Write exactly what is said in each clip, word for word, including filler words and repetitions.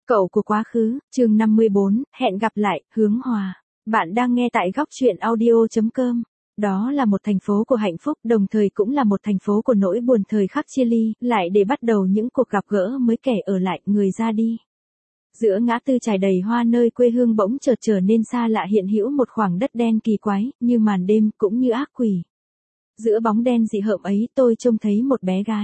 Cậu của quá khứ, chương năm mươi bốn, hẹn gặp lại, Hướng Hòa. Bạn đang nghe tại góc truyện audio chấm com. Đó là một thành phố của hạnh phúc, đồng thời cũng là một thành phố của nỗi buồn thời khắc chia ly, lại để bắt đầu những cuộc gặp gỡ mới, kẻ ở lại, người ra đi. Giữa ngã tư trải đầy hoa nơi quê hương bỗng chợt trở nên xa lạ, hiện hữu một khoảng đất đen kỳ quái, như màn đêm, cũng như ác quỷ. Giữa bóng đen dị hợm ấy, tôi trông thấy một bé gái.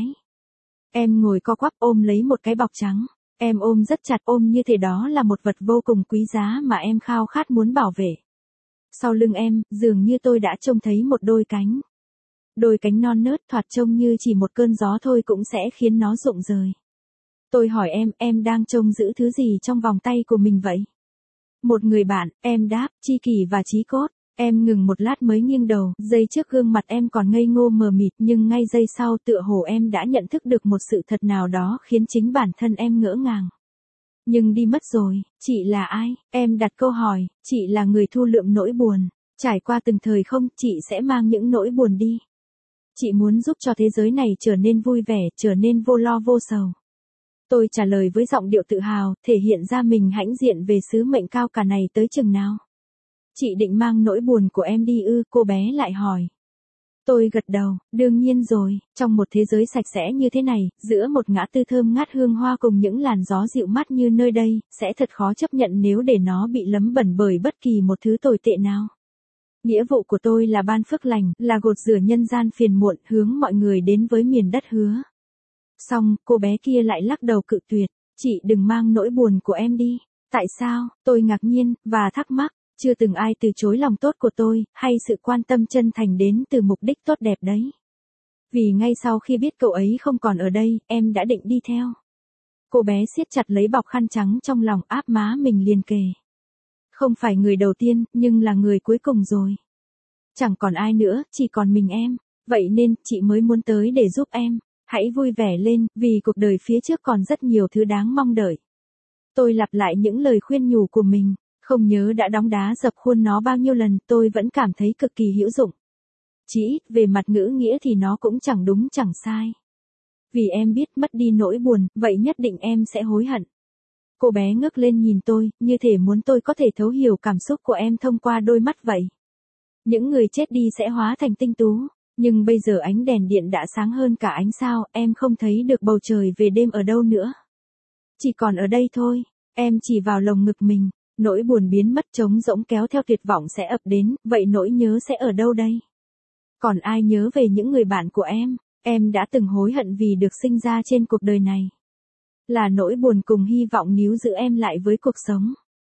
Em ngồi co quắp ôm lấy một cái bọc trắng. Em ôm rất chặt, ôm như thể đó là một vật vô cùng quý giá mà em khao khát muốn bảo vệ. Sau lưng em, dường như tôi đã trông thấy một đôi cánh. Đôi cánh non nớt, thoạt trông như chỉ một cơn gió thôi cũng sẽ khiến nó rụng rời. Tôi hỏi em, em đang trông giữ thứ gì trong vòng tay của mình vậy? Một người bạn, em đáp, tri kỷ và chí cốt. Em ngừng một lát mới nghiêng đầu, giây trước gương mặt em còn ngây ngô mờ mịt, nhưng ngay giây sau tựa hồ em đã nhận thức được một sự thật nào đó khiến chính bản thân em ngỡ ngàng. Nhưng đi mất rồi, chị là ai? Em đặt câu hỏi, chị là người thu lượm nỗi buồn. Trải qua từng thời không, chị sẽ mang những nỗi buồn đi. Chị muốn giúp cho thế giới này trở nên vui vẻ, trở nên vô lo vô sầu. Tôi trả lời với giọng điệu tự hào, thể hiện ra mình hãnh diện về sứ mệnh cao cả này tới chừng nào. Chị định mang nỗi buồn của em đi ư? Cô bé lại hỏi. Tôi gật đầu, đương nhiên rồi, trong một thế giới sạch sẽ như thế này, giữa một ngã tư thơm ngát hương hoa cùng những làn gió dịu mát như nơi đây, sẽ thật khó chấp nhận nếu để nó bị lấm bẩn bởi bất kỳ một thứ tồi tệ nào. Nghĩa vụ của tôi là ban phước lành, là gột rửa nhân gian phiền muộn, hướng mọi người đến với miền đất hứa. Xong, cô bé kia lại lắc đầu cự tuyệt, chị đừng mang nỗi buồn của em đi. Tại sao? Tôi ngạc nhiên, và thắc mắc. Chưa từng ai từ chối lòng tốt của tôi, hay sự quan tâm chân thành đến từ mục đích tốt đẹp đấy. Vì ngay sau khi biết cậu ấy không còn ở đây, em đã định đi theo. Cô bé siết chặt lấy bọc khăn trắng trong lòng, áp má mình liền kề. Không phải người đầu tiên, nhưng là người cuối cùng rồi. Chẳng còn ai nữa, chỉ còn mình em. Vậy nên, chị mới muốn tới để giúp em. Hãy vui vẻ lên, vì cuộc đời phía trước còn rất nhiều thứ đáng mong đợi. Tôi lặp lại những lời khuyên nhủ của mình. Không nhớ đã đóng đá dập khuôn nó bao nhiêu lần, tôi vẫn cảm thấy cực kỳ hữu dụng. Chỉ ít về mặt ngữ nghĩa thì nó cũng chẳng đúng chẳng sai. Vì em biết mất đi nỗi buồn, vậy nhất định em sẽ hối hận. Cô bé ngước lên nhìn tôi, như thể muốn tôi có thể thấu hiểu cảm xúc của em thông qua đôi mắt vậy. Những người chết đi sẽ hóa thành tinh tú, nhưng bây giờ ánh đèn điện đã sáng hơn cả ánh sao, em không thấy được bầu trời về đêm ở đâu nữa. Chỉ còn ở đây thôi, em chỉ vào lồng ngực mình. Nỗi buồn biến mất, trống rỗng kéo theo tuyệt vọng sẽ ập đến, vậy nỗi nhớ sẽ ở đâu đây? Còn ai nhớ về những người bạn của em? Em đã từng hối hận vì được sinh ra trên cuộc đời này. Là nỗi buồn cùng hy vọng níu giữ em lại với cuộc sống.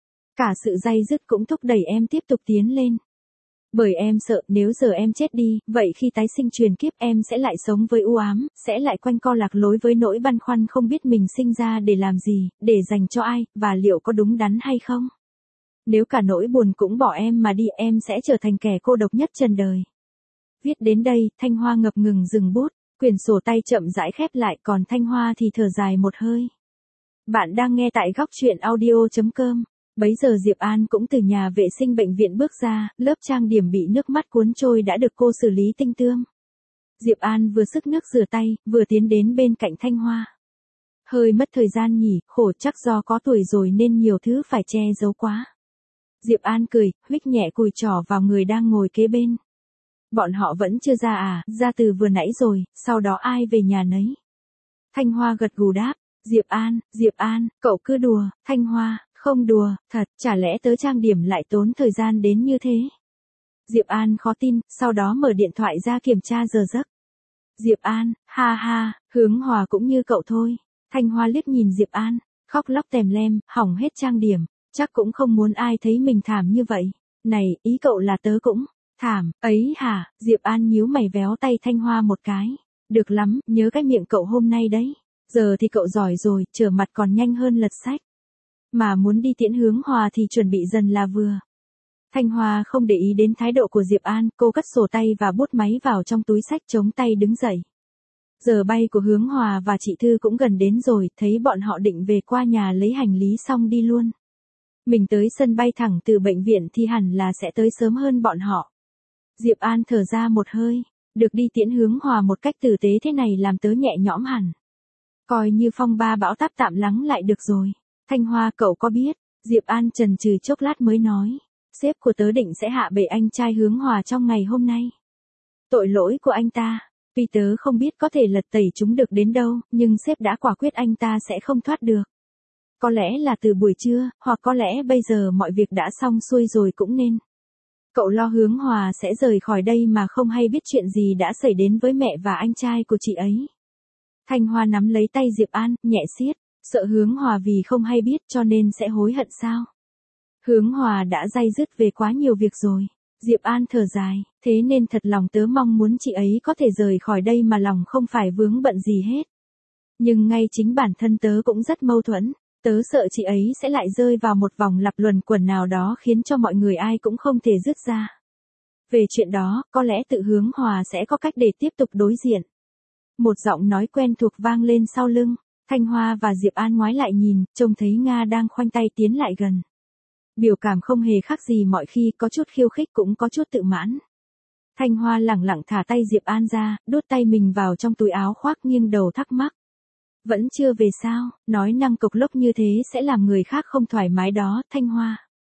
Cả sự day dứt cũng thúc đẩy em tiếp tục tiến lên. Bởi em sợ nếu giờ em chết đi, vậy khi tái sinh truyền kiếp em sẽ lại sống với u ám, sẽ lại quanh co lạc lối với nỗi băn khoăn không biết mình sinh ra để làm gì, để dành cho ai, và liệu có đúng đắn hay không. Nếu cả nỗi buồn cũng bỏ em mà đi, em sẽ trở thành kẻ cô độc nhất trần đời. Viết đến đây, Thanh Hoa ngập ngừng dừng bút, quyển sổ tay chậm rãi khép lại, còn Thanh Hoa thì thở dài một hơi. Bạn đang nghe tại góc truyện audio chấm com. Bấy giờ Diệp An cũng từ nhà vệ sinh bệnh viện bước ra, lớp trang điểm bị nước mắt cuốn trôi đã được cô xử lý tinh tươm. Diệp An vừa xức nước rửa tay, vừa tiến đến bên cạnh Thanh Hoa. Hơi mất thời gian nhỉ, khổ chắc do có tuổi rồi nên nhiều thứ phải che giấu quá. Diệp An cười, huých nhẹ cùi trỏ vào người đang ngồi kế bên. Bọn họ vẫn chưa ra à? Ra từ vừa nãy rồi, sau đó ai về nhà nấy. Thanh Hoa gật gù đáp, Diệp An, Diệp An, cậu cứ đùa. Thanh Hoa, không đùa, thật, chả lẽ tớ trang điểm lại tốn thời gian đến như thế? Diệp An khó tin, sau đó mở điện thoại ra kiểm tra giờ giấc. Diệp An, ha ha, Hướng Hòa cũng như cậu thôi. Thanh Hoa liếc nhìn Diệp An, khóc lóc tèm lem, hỏng hết trang điểm, chắc cũng không muốn ai thấy mình thảm như vậy. Này, ý cậu là tớ cũng thảm, ấy hả? Diệp An nhíu mày véo tay Thanh Hoa một cái. Được lắm, nhớ cái miệng cậu hôm nay đấy. Giờ thì cậu giỏi rồi, trở mặt còn nhanh hơn lật sách. Mà muốn đi tiễn Hướng Hòa thì chuẩn bị dần là vừa. Thanh Hoa không để ý đến thái độ của Diệp An, cô cất sổ tay và bút máy vào trong túi xách, chống tay đứng dậy. Giờ bay của Hướng Hòa và chị Thư cũng gần đến rồi, thấy bọn họ định về qua nhà lấy hành lý xong đi luôn. Mình tới sân bay thẳng từ bệnh viện thì hẳn là sẽ tới sớm hơn bọn họ. Diệp An thở ra một hơi, được đi tiễn Hướng Hòa một cách tử tế thế này làm tớ nhẹ nhõm hẳn. Coi như phong ba bão táp tạm lắng lại được rồi. Thanh Hoa cậu có biết, Diệp An chần chừ chốc lát mới nói, sếp của tớ định sẽ hạ bệ anh trai Hướng Hòa trong ngày hôm nay. Tội lỗi của anh ta, tuy tớ không biết có thể lật tẩy chúng được đến đâu, nhưng sếp đã quả quyết anh ta sẽ không thoát được. Có lẽ là từ buổi trưa, hoặc có lẽ bây giờ mọi việc đã xong xuôi rồi cũng nên. Cậu lo Hướng Hòa sẽ rời khỏi đây mà không hay biết chuyện gì đã xảy đến với mẹ và anh trai của chị ấy. Thanh Hoa nắm lấy tay Diệp An, nhẹ siết, sợ Hướng Hòa vì không hay biết cho nên sẽ hối hận sao? Hướng Hòa đã day dứt về quá nhiều việc rồi. Diệp An thở dài, thế nên thật lòng tớ mong muốn chị ấy có thể rời khỏi đây mà lòng không phải vướng bận gì hết. Nhưng ngay chính bản thân tớ cũng rất mâu thuẫn, tớ sợ chị ấy sẽ lại rơi vào một vòng lặp luẩn quẩn nào đó khiến cho mọi người ai cũng không thể dứt ra. Về chuyện đó, có lẽ tự Hướng Hòa sẽ có cách để tiếp tục đối diện. Một giọng nói quen thuộc vang lên sau lưng, Thanh Hoa và Diệp An ngoái lại nhìn, trông thấy Nga đang khoanh tay tiến lại gần. Biểu cảm không hề khác gì mọi khi, có chút khiêu khích cũng có chút tự mãn. Thanh Hoa lẳng lặng thả tay Diệp An ra, đút tay mình vào trong túi áo khoác nghiêng đầu thắc mắc. Vẫn chưa về sao, nói năng cộc lốc như thế sẽ làm người khác không thoải mái đó, Thanh Hoa.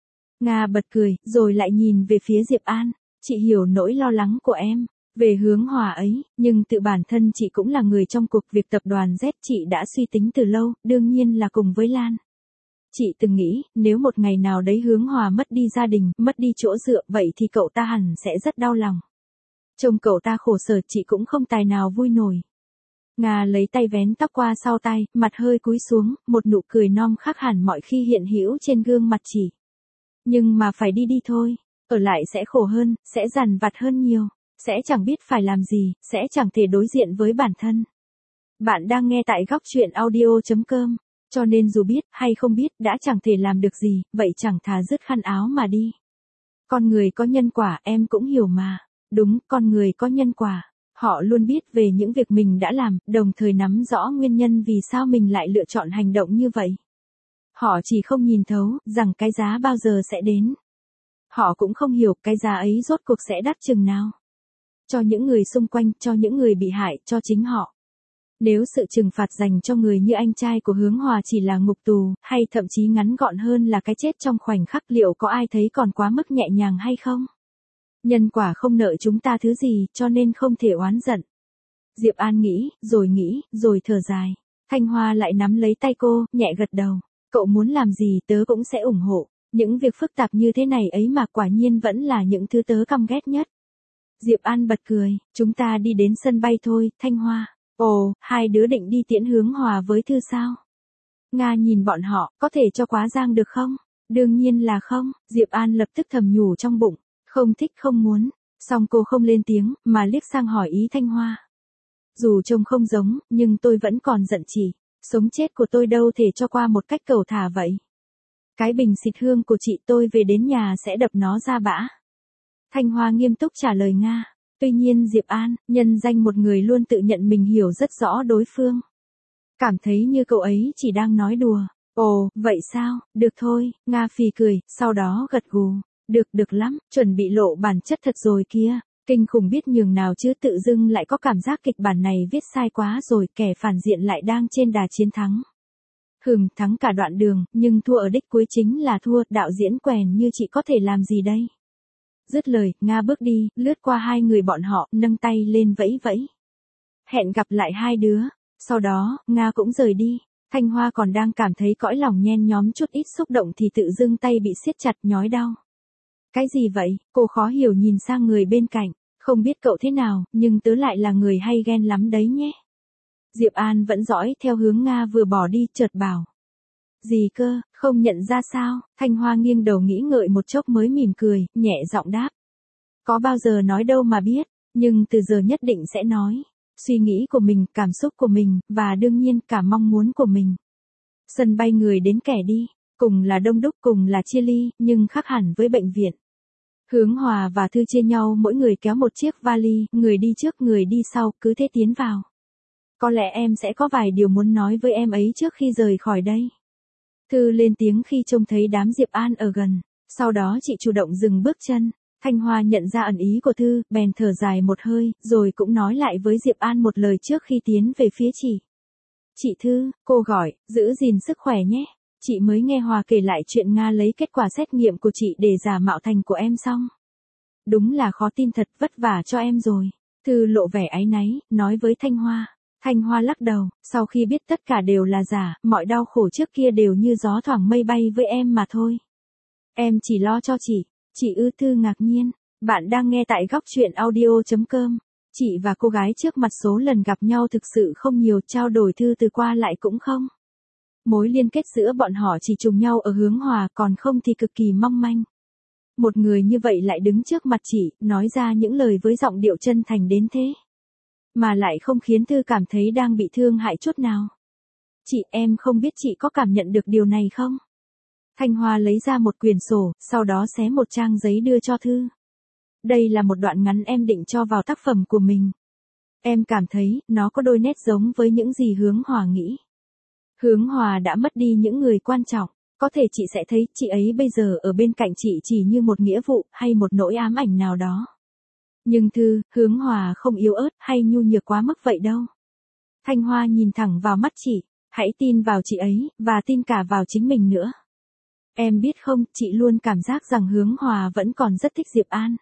Nga bật cười, rồi lại nhìn về phía Diệp An, chị hiểu nỗi lo lắng của em, về Hướng Hòa ấy, nhưng tự bản thân chị cũng là người trong cuộc việc tập đoàn Z, chị đã suy tính từ lâu, đương nhiên là cùng với Lan. Chị từng nghĩ, nếu một ngày nào đấy Hướng Hòa mất đi gia đình, mất đi chỗ dựa, vậy thì cậu ta hẳn sẽ rất đau lòng. Trông cậu ta khổ sở chị cũng không tài nào vui nổi. Nga lấy tay vén tóc qua sau tay, mặt hơi cúi xuống, một nụ cười non khác hẳn mọi khi hiện hữu trên gương mặt chị. Nhưng mà phải đi đi thôi, ở lại sẽ khổ hơn, sẽ dằn vặt hơn nhiều, sẽ chẳng biết phải làm gì, sẽ chẳng thể đối diện với bản thân. Bạn đang nghe tại góc truyện audio chấm com, cho nên dù biết hay không biết đã chẳng thể làm được gì, vậy chẳng thà dứt khăn áo mà đi. Con người có nhân quả em cũng hiểu mà, đúng, con người có nhân quả. Họ luôn biết về những việc mình đã làm, đồng thời nắm rõ nguyên nhân vì sao mình lại lựa chọn hành động như vậy. Họ chỉ không nhìn thấu rằng cái giá bao giờ sẽ đến. Họ cũng không hiểu cái giá ấy rốt cuộc sẽ đắt chừng nào. Cho những người xung quanh, cho những người bị hại, cho chính họ. Nếu sự trừng phạt dành cho người như anh trai của Hướng Hòa chỉ là ngục tù, hay thậm chí ngắn gọn hơn là cái chết trong khoảnh khắc, liệu có ai thấy còn quá mức nhẹ nhàng hay không? Nhân quả không nợ chúng ta thứ gì, cho nên không thể oán giận. Diệp An nghĩ, rồi nghĩ, rồi thở dài. Thanh Hoa lại nắm lấy tay cô, nhẹ gật đầu. Cậu muốn làm gì tớ cũng sẽ ủng hộ. Những việc phức tạp như thế này ấy mà quả nhiên vẫn là những thứ tớ căm ghét nhất. Diệp An bật cười, chúng ta đi đến sân bay thôi, Thanh Hoa. Ồ, hai đứa định đi tiễn Hướng Hòa với Thư sao? Nga nhìn bọn họ, có thể cho quá giang được không? Đương nhiên là không, Diệp An lập tức thầm nhủ trong bụng. Không thích không muốn, song cô không lên tiếng, mà liếc sang hỏi ý Thanh Hoa. Dù trông không giống, nhưng tôi vẫn còn giận chị, sống chết của tôi đâu thể cho qua một cách cầu thả vậy. Cái bình xịt hương của chị tôi về đến nhà sẽ đập nó ra bã. Thanh Hoa nghiêm túc trả lời Nga. Tuy nhiên Diệp An, nhân danh một người luôn tự nhận mình hiểu rất rõ đối phương. Cảm thấy như cậu ấy chỉ đang nói đùa. Ồ, vậy sao, được thôi, Nga phì cười, sau đó gật gù. Được, được lắm, chuẩn bị lộ bản chất thật rồi kia. Kinh khủng biết nhường nào chứ, tự dưng lại có cảm giác kịch bản này viết sai quá rồi, kẻ phản diện lại đang trên đà chiến thắng. Hừm, thắng cả đoạn đường, nhưng thua ở đích cuối chính là thua, đạo diễn quèn như chị có thể làm gì đây? Dứt lời, Nga bước đi, lướt qua hai người bọn họ, nâng tay lên vẫy vẫy. Hẹn gặp lại hai đứa. Sau đó, Nga cũng rời đi. Thanh Hoa còn đang cảm thấy cõi lòng nhen nhóm chút ít xúc động thì tự dưng tay bị siết chặt nhói đau. Cái gì vậy? Cô khó hiểu nhìn sang người bên cạnh. Không biết cậu thế nào, nhưng tớ lại là người hay ghen lắm đấy nhé. Diệp An vẫn dõi theo hướng Nga vừa bỏ đi, chợt bảo. Gì cơ, không nhận ra sao? Thanh Hoa nghiêng đầu nghĩ ngợi một chốc mới mỉm cười, nhẹ giọng đáp. Có bao giờ nói đâu mà biết, nhưng từ giờ nhất định sẽ nói. Suy nghĩ của mình, cảm xúc của mình, và đương nhiên cả mong muốn của mình. Sân bay người đến kẻ đi, cùng là đông đúc, cùng là chia ly, nhưng khác hẳn với bệnh viện. Hướng Hòa và Thư chia nhau mỗi người kéo một chiếc vali, người đi trước người đi sau, cứ thế tiến vào. Có lẽ em sẽ có vài điều muốn nói với em ấy trước khi rời khỏi đây. Thư lên tiếng khi trông thấy đám Diệp An ở gần, sau đó chị chủ động dừng bước chân. Thanh Hoa nhận ra ẩn ý của Thư, bèn thở dài một hơi, rồi cũng nói lại với Diệp An một lời trước khi tiến về phía chị. Chị Thư, cô gọi, giữ gìn sức khỏe nhé. Chị mới nghe Hòa kể lại chuyện Nga lấy kết quả xét nghiệm của chị để giả mạo thành của em xong. Đúng là khó tin thật, vất vả cho em rồi. Thư lộ vẻ áy náy, nói với Thanh Hoa. Thanh Hoa lắc đầu, sau khi biết tất cả đều là giả, mọi đau khổ trước kia đều như gió thoảng mây bay với em mà thôi. Em chỉ lo cho chị. Chị ư? Thư ngạc nhiên. Bạn đang nghe tại góc chuyện audio chấm com. Chị và cô gái trước mặt số lần gặp nhau thực sự không nhiều, trao đổi thư từ qua lại cũng không. Mối liên kết giữa bọn họ chỉ trùng nhau ở hướng Hòa, còn không thì cực kỳ mong manh. Một người như vậy lại đứng trước mặt chị, nói ra những lời với giọng điệu chân thành đến thế. Mà lại không khiến Thư cảm thấy đang bị thương hại chút nào. Chị, em không biết chị có cảm nhận được điều này không? Thanh Hoa lấy ra một quyển sổ, sau đó xé một trang giấy đưa cho Thư. Đây là một đoạn ngắn em định cho vào tác phẩm của mình. Em cảm thấy, nó có đôi nét giống với những gì Hướng Hòa nghĩ. Hướng Hòa đã mất đi những người quan trọng, có thể chị sẽ thấy chị ấy bây giờ ở bên cạnh chị chỉ như một nghĩa vụ hay một nỗi ám ảnh nào đó. Nhưng Thư, Hướng Hòa không yếu ớt hay nhu nhược quá mức vậy đâu. Thanh Hoa nhìn thẳng vào mắt chị, hãy tin vào chị ấy, và tin cả vào chính mình nữa. Em biết không, chị luôn cảm giác rằng Hướng Hòa vẫn còn rất thích Diệp An.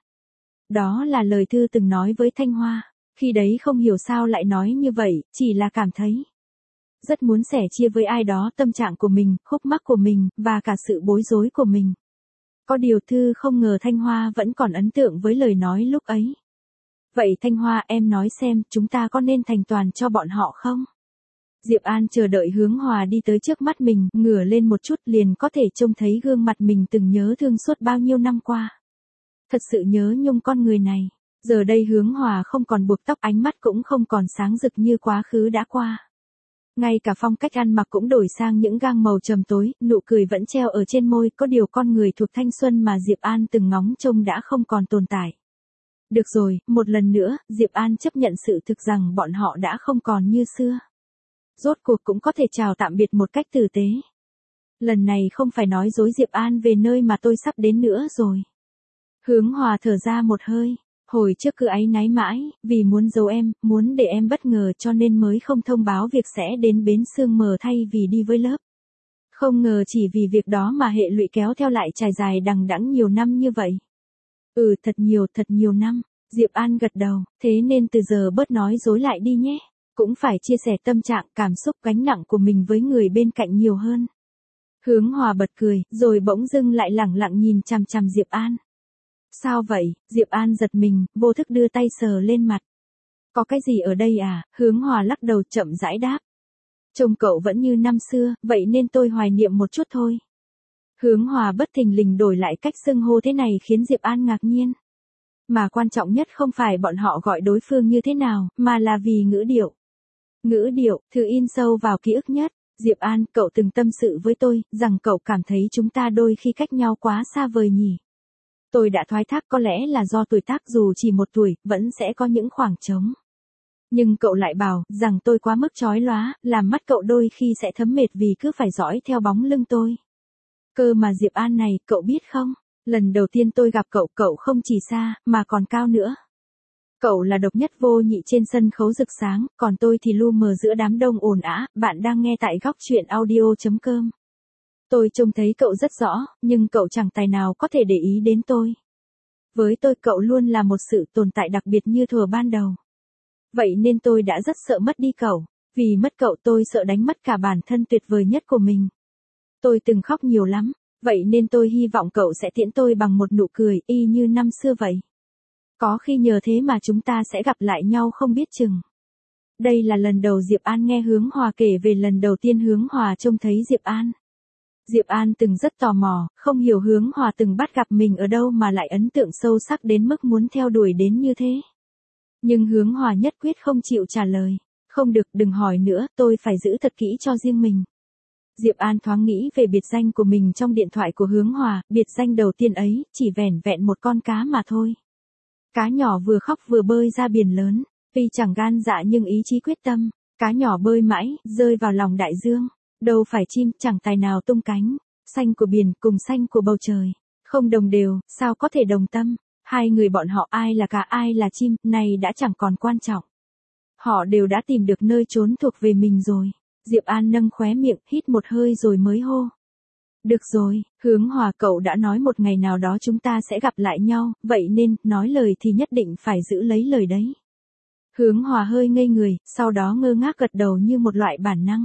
Đó là lời Thư từng nói với Thanh Hoa, khi đấy không hiểu sao lại nói như vậy, chỉ là cảm thấy rất muốn sẻ chia với ai đó tâm trạng của mình, khúc mắc của mình, và cả sự bối rối của mình. Có điều Thư không ngờ Thanh Hoa vẫn còn ấn tượng với lời nói lúc ấy. Vậy Thanh Hoa, em nói xem, chúng ta có nên thành toàn cho bọn họ không? Diệp An chờ đợi Hướng Hòa đi tới trước mắt mình, ngửa lên một chút liền có thể trông thấy gương mặt mình từng nhớ thương suốt bao nhiêu năm qua. Thật sự nhớ nhung con người này. Giờ đây Hướng Hòa không còn buộc tóc, ánh mắt cũng không còn sáng rực như quá khứ đã qua. Ngay cả phong cách ăn mặc cũng đổi sang những gang màu trầm tối, nụ cười vẫn treo ở trên môi, có điều con người thuộc thanh xuân mà Diệp An từng ngóng trông đã không còn tồn tại. Được rồi, một lần nữa, Diệp An chấp nhận sự thực rằng bọn họ đã không còn như xưa. Rốt cuộc cũng có thể chào tạm biệt một cách tử tế. Lần này không phải nói dối Diệp An về nơi mà tôi sắp đến nữa rồi. Hướng Hòa thở ra một hơi. Hồi trước cứ áy náy mãi, vì muốn giấu em, muốn để em bất ngờ cho nên mới không thông báo việc sẽ đến bến Sương Mờ thay vì đi với lớp. Không ngờ chỉ vì việc đó mà hệ lụy kéo theo lại trải dài đằng đẵng nhiều năm như vậy. Ừ, thật nhiều, thật nhiều năm. Diệp An gật đầu, thế nên từ giờ bớt nói dối lại đi nhé. Cũng phải chia sẻ tâm trạng, cảm xúc, gánh nặng của mình với người bên cạnh nhiều hơn. Hướng Hòa bật cười, rồi bỗng dưng lại lẳng lặng nhìn chằm chằm Diệp An. Sao vậy? Diệp An giật mình, vô thức đưa tay sờ lên mặt. Có cái gì ở đây à? Hướng Hòa lắc đầu chậm rãi đáp. Trông cậu vẫn như năm xưa, vậy nên tôi hoài niệm một chút thôi. Hướng Hòa bất thình lình đổi lại cách xưng hô thế này khiến Diệp An ngạc nhiên. Mà quan trọng nhất không phải bọn họ gọi đối phương như thế nào, mà là vì ngữ điệu. Ngữ điệu, thứ in sâu vào ký ức nhất. Diệp An, cậu từng tâm sự với tôi, rằng cậu cảm thấy chúng ta đôi khi cách nhau quá xa vời nhỉ. Tôi đã thoái thác, có lẽ là do tuổi tác, dù chỉ một tuổi, vẫn sẽ có những khoảng trống. Nhưng cậu lại bảo, rằng tôi quá mức chói lóa, làm mắt cậu đôi khi sẽ thấm mệt vì cứ phải dõi theo bóng lưng tôi. Cơ mà Diệp An này, cậu biết không, lần đầu tiên tôi gặp cậu, cậu không chỉ xa, mà còn cao nữa. Cậu là độc nhất vô nhị trên sân khấu rực sáng, còn tôi thì lu mờ giữa đám đông ồn ào. Bạn đang nghe tại góc chuyện audio chấm com. Tôi trông thấy cậu rất rõ, nhưng cậu chẳng tài nào có thể để ý đến tôi. Với tôi cậu luôn là một sự tồn tại đặc biệt như thuở ban đầu. Vậy nên tôi đã rất sợ mất đi cậu. Vì mất cậu tôi sợ đánh mất cả bản thân tuyệt vời nhất của mình. Tôi từng khóc nhiều lắm, vậy nên tôi hy vọng cậu sẽ tiễn tôi bằng một nụ cười y như năm xưa vậy. Có khi nhờ thế mà chúng ta sẽ gặp lại nhau không biết chừng. Đây là lần đầu Diệp An nghe Hướng Hòa kể về lần đầu tiên Hướng Hòa trông thấy Diệp An. Diệp An từng rất tò mò, không hiểu Hướng Hòa từng bắt gặp mình ở đâu mà lại ấn tượng sâu sắc đến mức muốn theo đuổi đến như thế. Nhưng Hướng Hòa nhất quyết không chịu trả lời. Không được, đừng hỏi nữa, tôi phải giữ thật kỹ cho riêng mình. Diệp An thoáng nghĩ về biệt danh của mình trong điện thoại của Hướng Hòa, biệt danh đầu tiên ấy, chỉ vẻn vẹn một con cá mà thôi. Cá nhỏ vừa khóc vừa bơi ra biển lớn, tuy chẳng gan dạ nhưng ý chí quyết tâm, cá nhỏ bơi mãi, rơi vào lòng đại dương. Đâu phải chim, chẳng tài nào tung cánh, xanh của biển cùng xanh của bầu trời, không đồng đều, sao có thể đồng tâm, hai người bọn họ ai là cá ai là chim, này đã chẳng còn quan trọng. Họ đều đã tìm được nơi trốn thuộc về mình rồi. Diệp An nâng khóe miệng, hít một hơi rồi mới hô. Được rồi, Hướng Hòa cậu đã nói một ngày nào đó chúng ta sẽ gặp lại nhau, vậy nên, nói lời thì nhất định phải giữ lấy lời đấy. Hướng Hòa hơi ngây người, sau đó ngơ ngác gật đầu như một loại bản năng.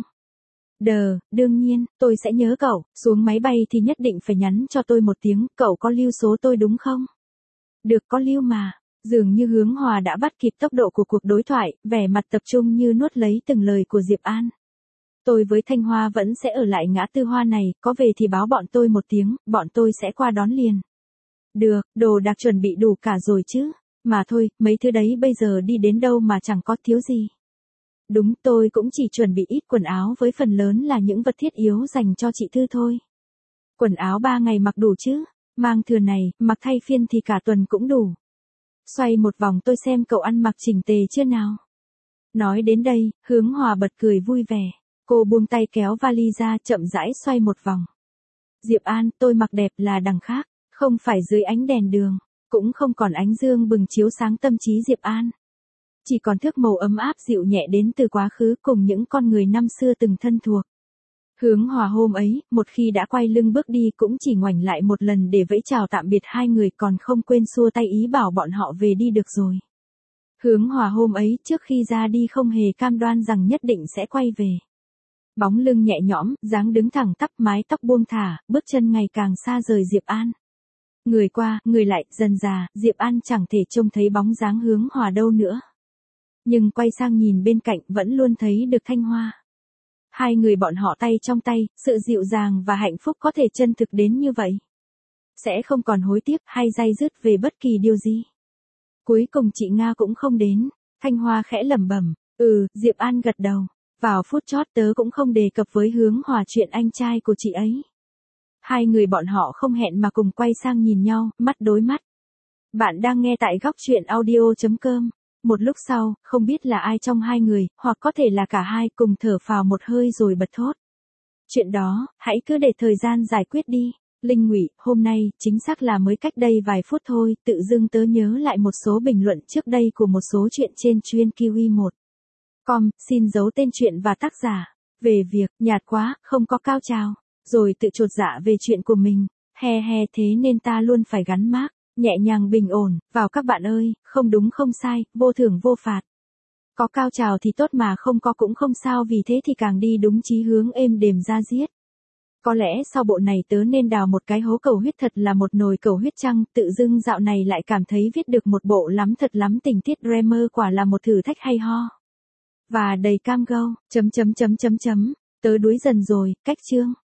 Đờ, đương nhiên, tôi sẽ nhớ cậu, xuống máy bay thì nhất định phải nhắn cho tôi một tiếng, cậu có lưu số tôi đúng không? Được, có lưu mà. Dường như Hướng Hòa đã bắt kịp tốc độ của cuộc đối thoại, vẻ mặt tập trung như nuốt lấy từng lời của Diệp An. Tôi với Thanh Hoa vẫn sẽ ở lại ngã tư Hoa này, có về thì báo bọn tôi một tiếng, bọn tôi sẽ qua đón liền. Được, đồ đạc chuẩn bị đủ cả rồi chứ. Mà thôi, mấy thứ đấy bây giờ đi đến đâu mà chẳng có thiếu gì. Đúng, tôi cũng chỉ chuẩn bị ít quần áo với phần lớn là những vật thiết yếu dành cho chị Thư thôi. Quần áo ba ngày mặc đủ chứ, mang thừa này, mặc thay phiên thì cả tuần cũng đủ. Xoay một vòng tôi xem cậu ăn mặc chỉnh tề chưa nào. Nói đến đây, Hướng Hòa bật cười vui vẻ. Cô buông tay kéo vali ra chậm rãi xoay một vòng. Diệp An, tôi mặc đẹp là đằng khác, không phải dưới ánh đèn đường, cũng không còn ánh dương bừng chiếu sáng tâm trí Diệp An. Chỉ còn thước màu ấm áp dịu nhẹ đến từ quá khứ cùng những con người năm xưa từng thân thuộc. Hướng Hòa hôm ấy, một khi đã quay lưng bước đi cũng chỉ ngoảnh lại một lần để vẫy chào tạm biệt hai người còn không quên xua tay ý bảo bọn họ về đi được rồi. Hướng Hòa hôm ấy trước khi ra đi không hề cam đoan rằng nhất định sẽ quay về. Bóng lưng nhẹ nhõm, dáng đứng thẳng tắp, mái tóc buông thả, bước chân ngày càng xa rời Diệp An. Người qua, người lại, dần dà, Diệp An chẳng thể trông thấy bóng dáng Hướng Hòa đâu nữa. Nhưng quay sang nhìn bên cạnh vẫn luôn thấy được Thanh Hoa. Hai người bọn họ tay trong tay, sự dịu dàng và hạnh phúc có thể chân thực đến như vậy. Sẽ không còn hối tiếc hay day dứt về bất kỳ điều gì. Cuối cùng chị Nga cũng không đến. Thanh Hoa khẽ lẩm bẩm, ừ, Diệp An gật đầu. Vào phút chót tớ cũng không đề cập với Hướng Hòa chuyện anh trai của chị ấy. Hai người bọn họ không hẹn mà cùng quay sang nhìn nhau, mắt đối mắt. Bạn đang nghe tại góc truyện audio chấm com. Một lúc sau, không biết là ai trong hai người, hoặc có thể là cả hai cùng thở phào một hơi rồi bật thốt. Chuyện đó, hãy cứ để thời gian giải quyết đi. Linh Ngụy, hôm nay, chính xác là mới cách đây vài phút thôi, tự dưng tớ nhớ lại một số bình luận trước đây của một số chuyện trên chuyên Kiwi một. Com, xin giấu tên chuyện và tác giả. Về việc, nhạt quá, không có cao trào. Rồi tự chột dạ về chuyện của mình. He he thế nên ta luôn phải gắn mác. Nhẹ nhàng bình ổn, vào các bạn ơi, không đúng không sai, vô thưởng vô phạt. Có cao trào thì tốt mà không có cũng không sao vì thế thì càng đi đúng chí hướng êm đềm ra diết. Có lẽ sau bộ này tớ nên đào một cái hố cầu huyết thật là một nồi cầu huyết chăng, tự dưng dạo này lại cảm thấy viết được một bộ lắm thật lắm tình tiết drama quả là một thử thách hay ho. Và đầy cam go, chấm chấm chấm chấm chấm, tớ đuối dần rồi, cách chương.